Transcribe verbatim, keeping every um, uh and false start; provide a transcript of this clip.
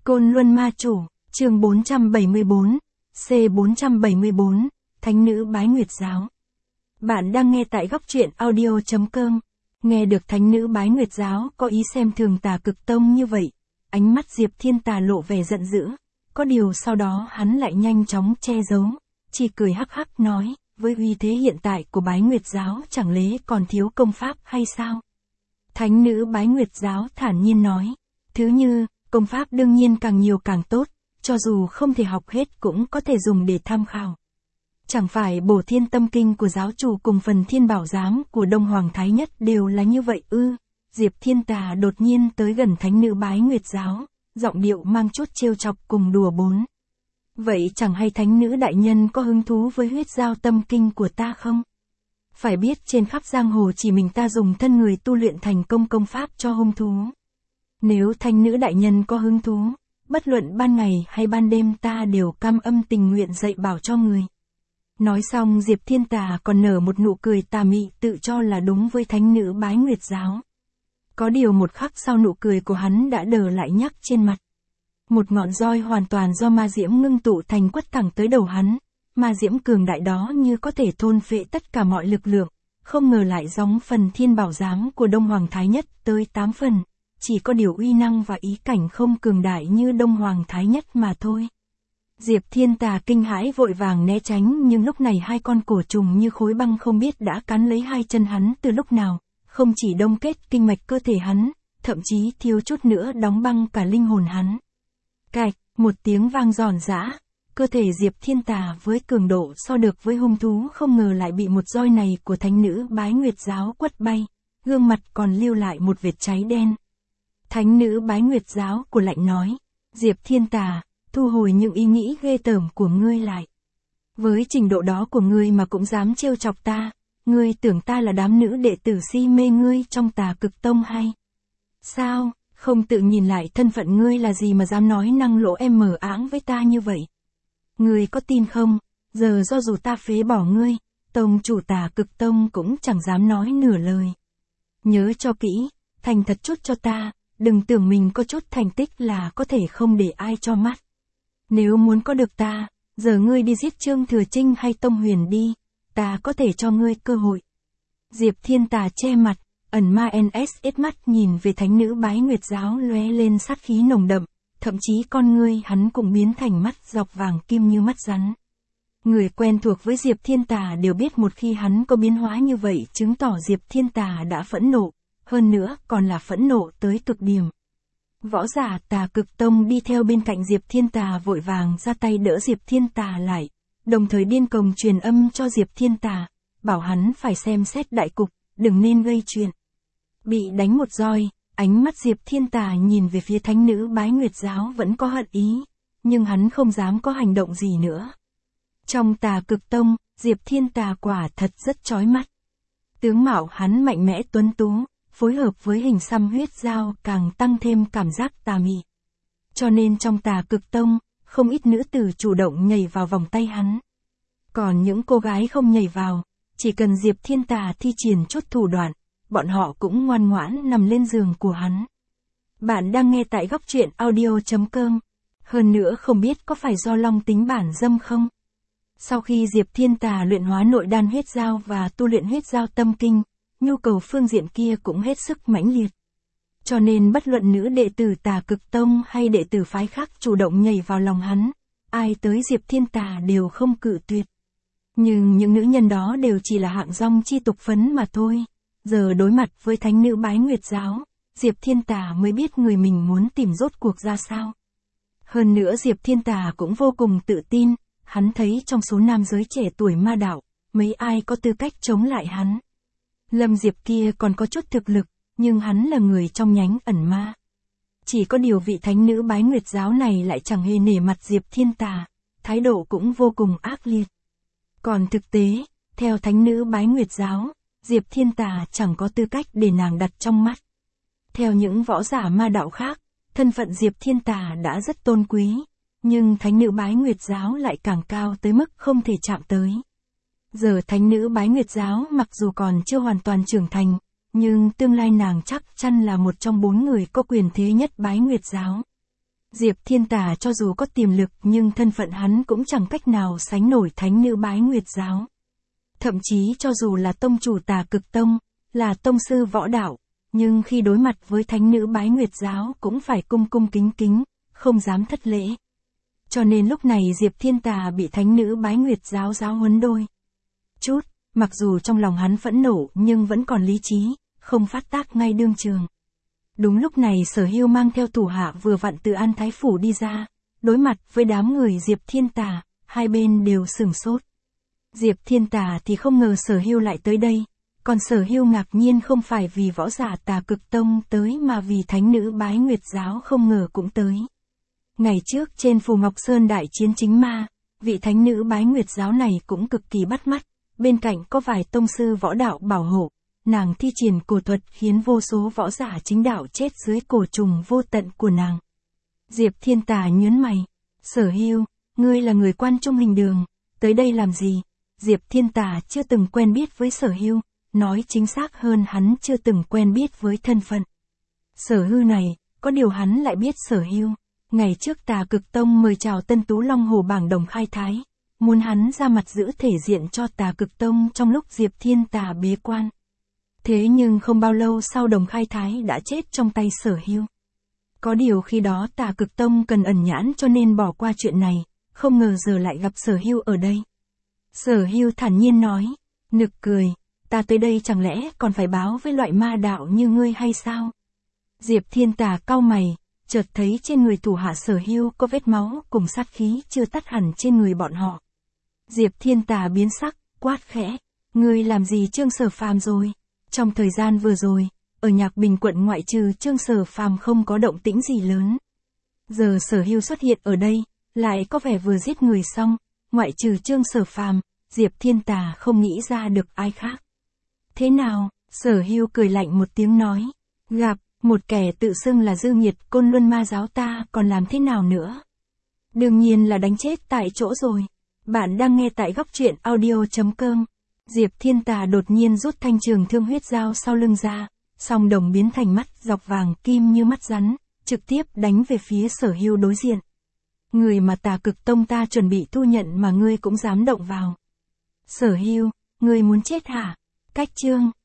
Côn Luân Ma Chủ, chương bốn trăm bảy mươi tư, C bốn trăm bảy mươi tư, Thánh nữ bái nguyệt giáo. Bạn đang nghe tại góc truyện audio chấm com. Nghe được thánh nữ bái nguyệt giáo có ý xem thường Tà Cực Tông như vậy, ánh mắt Diệp Thiên Tà lộ vẻ giận dữ, có điều sau đó hắn lại nhanh chóng che giấu, chỉ cười hắc hắc nói, với uy thế hiện tại của bái nguyệt giáo chẳng lẽ còn thiếu công pháp hay sao? Thánh nữ bái nguyệt giáo thản nhiên nói, thứ như, công pháp đương nhiên càng nhiều càng tốt, cho dù không thể học hết cũng có thể dùng để tham khảo. Chẳng phải Bổ Thiên Tâm Kinh của giáo chủ cùng phần Thiên Bảo Giám của Đông Hoàng Thái Nhất đều là như vậy ư? Diệp Thiên Tà đột nhiên tới gần thánh nữ bái nguyệt giáo, giọng điệu mang chút trêu chọc cùng đùa bốn. Vậy chẳng hay thánh nữ đại nhân có hứng thú với huyết giao tâm kinh của ta không? Phải biết trên khắp giang hồ chỉ mình ta dùng thân người tu luyện thành công công pháp cho hung thú. Nếu thánh nữ đại nhân có hứng thú, bất luận ban ngày hay ban đêm ta đều cam âm tình nguyện dạy bảo cho người. Nói xong Diệp Thiên Tà còn nở một nụ cười tà mị tự cho là đúng với thánh nữ bái nguyệt giáo. Có điều một khắc sau nụ cười của hắn đã đờ lại nhắc trên mặt. Một ngọn roi hoàn toàn do ma diễm ngưng tụ thành quất thẳng tới đầu hắn. Ma diễm cường đại đó như có thể thôn phệ tất cả mọi lực lượng, không ngờ lại giống phần Thiên Bảo Giám của Đông Hoàng Thái Nhất tới tám phần, chỉ có điều uy năng và ý cảnh không cường đại như Đông Hoàng Thái Nhất mà thôi. Diệp Thiên Tà kinh hãi vội vàng né tránh, nhưng lúc này hai con cổ trùng như khối băng không biết đã cắn lấy hai chân hắn từ lúc nào, không chỉ đông kết kinh mạch cơ thể hắn, thậm chí thiếu chút nữa đóng băng cả linh hồn hắn. Cạch, một tiếng vang giòn giã, cơ thể Diệp Thiên Tà với cường độ so được với hung thú không ngờ lại bị một roi này của thánh nữ bái nguyệt giáo quất bay, gương mặt còn lưu lại một vệt cháy đen. Thánh nữ bái nguyệt giáo của lạnh nói, Diệp Thiên Tà, thu hồi những ý nghĩ ghê tởm của ngươi lại. Với trình độ đó của ngươi mà cũng dám trêu chọc ta, ngươi tưởng ta là đám nữ đệ tử si mê ngươi trong Tà Cực Tông hay? Sao, không tự nhìn lại thân phận ngươi là gì mà dám nói năng lỗ em mờ áng với ta như vậy? Ngươi có tin không, giờ do dù ta phế bỏ ngươi, tông chủ Tà Cực Tông cũng chẳng dám nói nửa lời. Nhớ cho kỹ, thành thật chút cho ta, đừng tưởng mình có chút thành tích là có thể không để ai cho mắt. Nếu muốn có được ta, giờ ngươi đi giết Trương Thừa Trinh hay Tông Huyền đi, ta có thể cho ngươi cơ hội. Diệp Thiên Tà che mặt, ẩn ma en ét mắt nhìn về thánh nữ bái nguyệt giáo lóe lên sát khí nồng đậm, thậm chí con ngươi hắn cũng biến thành mắt dọc vàng kim như mắt rắn. Người quen thuộc với Diệp Thiên Tà đều biết một khi hắn có biến hóa như vậy chứng tỏ Diệp Thiên Tà đã phẫn nộ, hơn nữa còn là phẫn nộ tới cực điểm. Võ giả Tà Cực Tông đi theo bên cạnh Diệp Thiên Tà vội vàng ra tay đỡ Diệp Thiên Tà lại, đồng thời điên cuồng truyền âm cho Diệp Thiên Tà, bảo hắn phải xem xét đại cục, đừng nên gây chuyện. Bị đánh một roi, ánh mắt Diệp Thiên Tà nhìn về phía thánh nữ bái nguyệt giáo vẫn có hận ý, nhưng hắn không dám có hành động gì nữa. Trong Tà Cực Tông, Diệp Thiên Tà quả thật rất chói mắt. Tướng mạo hắn mạnh mẽ tuấn tú, phối hợp với hình xăm huyết dao càng tăng thêm cảm giác tà mị. Cho nên trong Tà Cực Tông, không ít nữ tử chủ động nhảy vào vòng tay hắn. Còn những cô gái không nhảy vào, chỉ cần Diệp Thiên Tà thi triển chút thủ đoạn, bọn họ cũng ngoan ngoãn nằm lên giường của hắn. Bạn đang nghe tại góc truyện audio chấm com. Hơn nữa không biết có phải do long tính bản dâm không? Sau khi Diệp Thiên Tà luyện hóa nội đan huyết dao và tu luyện huyết dao tâm kinh, nhu cầu phương diện kia cũng hết sức mãnh liệt. Cho nên bất luận nữ đệ tử Tà Cực Tông hay đệ tử phái khác chủ động nhảy vào lòng hắn, ai tới Diệp Thiên Tà đều không cự tuyệt. Nhưng những nữ nhân đó đều chỉ là hạng rong chi tục phấn mà thôi. Giờ đối mặt với thánh nữ bái nguyệt giáo, Diệp Thiên Tà mới biết người mình muốn tìm rốt cuộc ra sao. Hơn nữa Diệp Thiên Tà cũng vô cùng tự tin, hắn thấy trong số nam giới trẻ tuổi ma đạo, mấy ai có tư cách chống lại hắn. Lâm Diệp kia còn có chút thực lực, nhưng hắn là người trong nhánh ẩn ma. Chỉ có điều vị thánh nữ bái nguyệt giáo này lại chẳng hề nể mặt Diệp Thiên Tà, thái độ cũng vô cùng ác liệt. Còn thực tế, theo thánh nữ bái nguyệt giáo, Diệp Thiên Tà chẳng có tư cách để nàng đặt trong mắt. Theo những võ giả ma đạo khác, thân phận Diệp Thiên Tà đã rất tôn quý, nhưng thánh nữ bái nguyệt giáo lại càng cao tới mức không thể chạm tới. Giờ thánh nữ bái nguyệt giáo mặc dù còn chưa hoàn toàn trưởng thành, nhưng tương lai nàng chắc chắn là một trong bốn người có quyền thế nhất bái nguyệt giáo. Diệp Thiên Tà cho dù có tiềm lực nhưng thân phận hắn cũng chẳng cách nào sánh nổi thánh nữ Bái Nguyệt giáo. Thậm chí cho dù là tông chủ Tà Cực Tông, là tông sư võ đạo, nhưng khi đối mặt với thánh nữ Bái Nguyệt giáo cũng phải cung cung kính kính, không dám thất lễ. Cho nên lúc này Diệp Thiên Tà bị thánh nữ Bái Nguyệt giáo giáo huấn đôi chút, mặc dù trong lòng hắn phẫn nộ nhưng vẫn còn lý trí, không phát tác ngay đương trường. Đúng lúc này Sở Hưu mang theo thủ hạ vừa vặn từ An Thái Phủ đi ra, đối mặt với đám người Diệp Thiên Tà, hai bên đều sửng sốt. Diệp Thiên Tà thì không ngờ Sở Hưu lại tới đây, còn Sở Hưu ngạc nhiên không phải vì võ giả Tà Cực Tông tới mà vì thánh nữ Bái Nguyệt giáo không ngờ cũng tới. Ngày trước trên Phù Ngọc Sơn đại chiến chính ma, vị thánh nữ Bái Nguyệt giáo này cũng cực kỳ bắt mắt, bên cạnh có vài tông sư võ đạo bảo hộ, nàng thi triển cổ thuật khiến vô số võ giả chính đạo chết dưới cổ trùng vô tận của nàng. Diệp Thiên Tà nhớn mày, Sở Hưu, ngươi là người quan trung hình đường, tới đây làm gì? Diệp Thiên Tà chưa từng quen biết với Sở Hưu, nói chính xác hơn hắn chưa từng quen biết với thân phận Sở Hưu này, có điều hắn lại biết Sở Hưu. Ngày trước Tà Cực Tông mời chào Tân Tú Long Hồ bảng đồng khai thái, muốn hắn ra mặt giữ thể diện cho Tà Cực Tông trong lúc Diệp Thiên Tà bế quan. Thế nhưng không bao lâu sau đồng khai thái đã chết trong tay Sở Hưu. Có điều khi đó Tà Cực Tông cần ẩn nhãn cho nên bỏ qua chuyện này, không ngờ giờ lại gặp Sở Hưu ở đây. Sở Hưu thản nhiên nói, nực cười, ta tới đây chẳng lẽ còn phải báo với loại ma đạo như ngươi hay sao? Diệp Thiên Tà cau mày, chợt thấy trên người thủ hạ Sở Hưu có vết máu cùng sát khí chưa tắt hẳn trên người bọn họ. Diệp Thiên Tà biến sắc, quát khẽ, ngươi làm gì Trương Sở Phàm rồi? Trong thời gian vừa rồi, ở Nhạc Bình quận ngoại trừ Trương Sở Phàm không có động tĩnh gì lớn. Giờ Sở Hưu xuất hiện ở đây, lại có vẻ vừa giết người xong, ngoại trừ Trương Sở Phàm, Diệp Thiên Tà không nghĩ ra được ai khác. Thế nào? Sở Hưu cười lạnh một tiếng nói, gặp một kẻ tự xưng là dư nghiệt Côn Luân Ma giáo ta còn làm thế nào nữa? Đương nhiên là đánh chết tại chỗ rồi. Bạn đang nghe tại góc truyện audio chấm com. Diệp Thiên Tà đột nhiên rút thanh trường thương huyết dao sau lưng ra, song đồng biến thành mắt dọc vàng kim như mắt rắn, trực tiếp đánh về phía Sở Hưu đối diện. Người mà Tà Cực Tông ta chuẩn bị thu nhận mà ngươi cũng dám động vào. Sở Hưu, ngươi muốn chết hả? Cách chương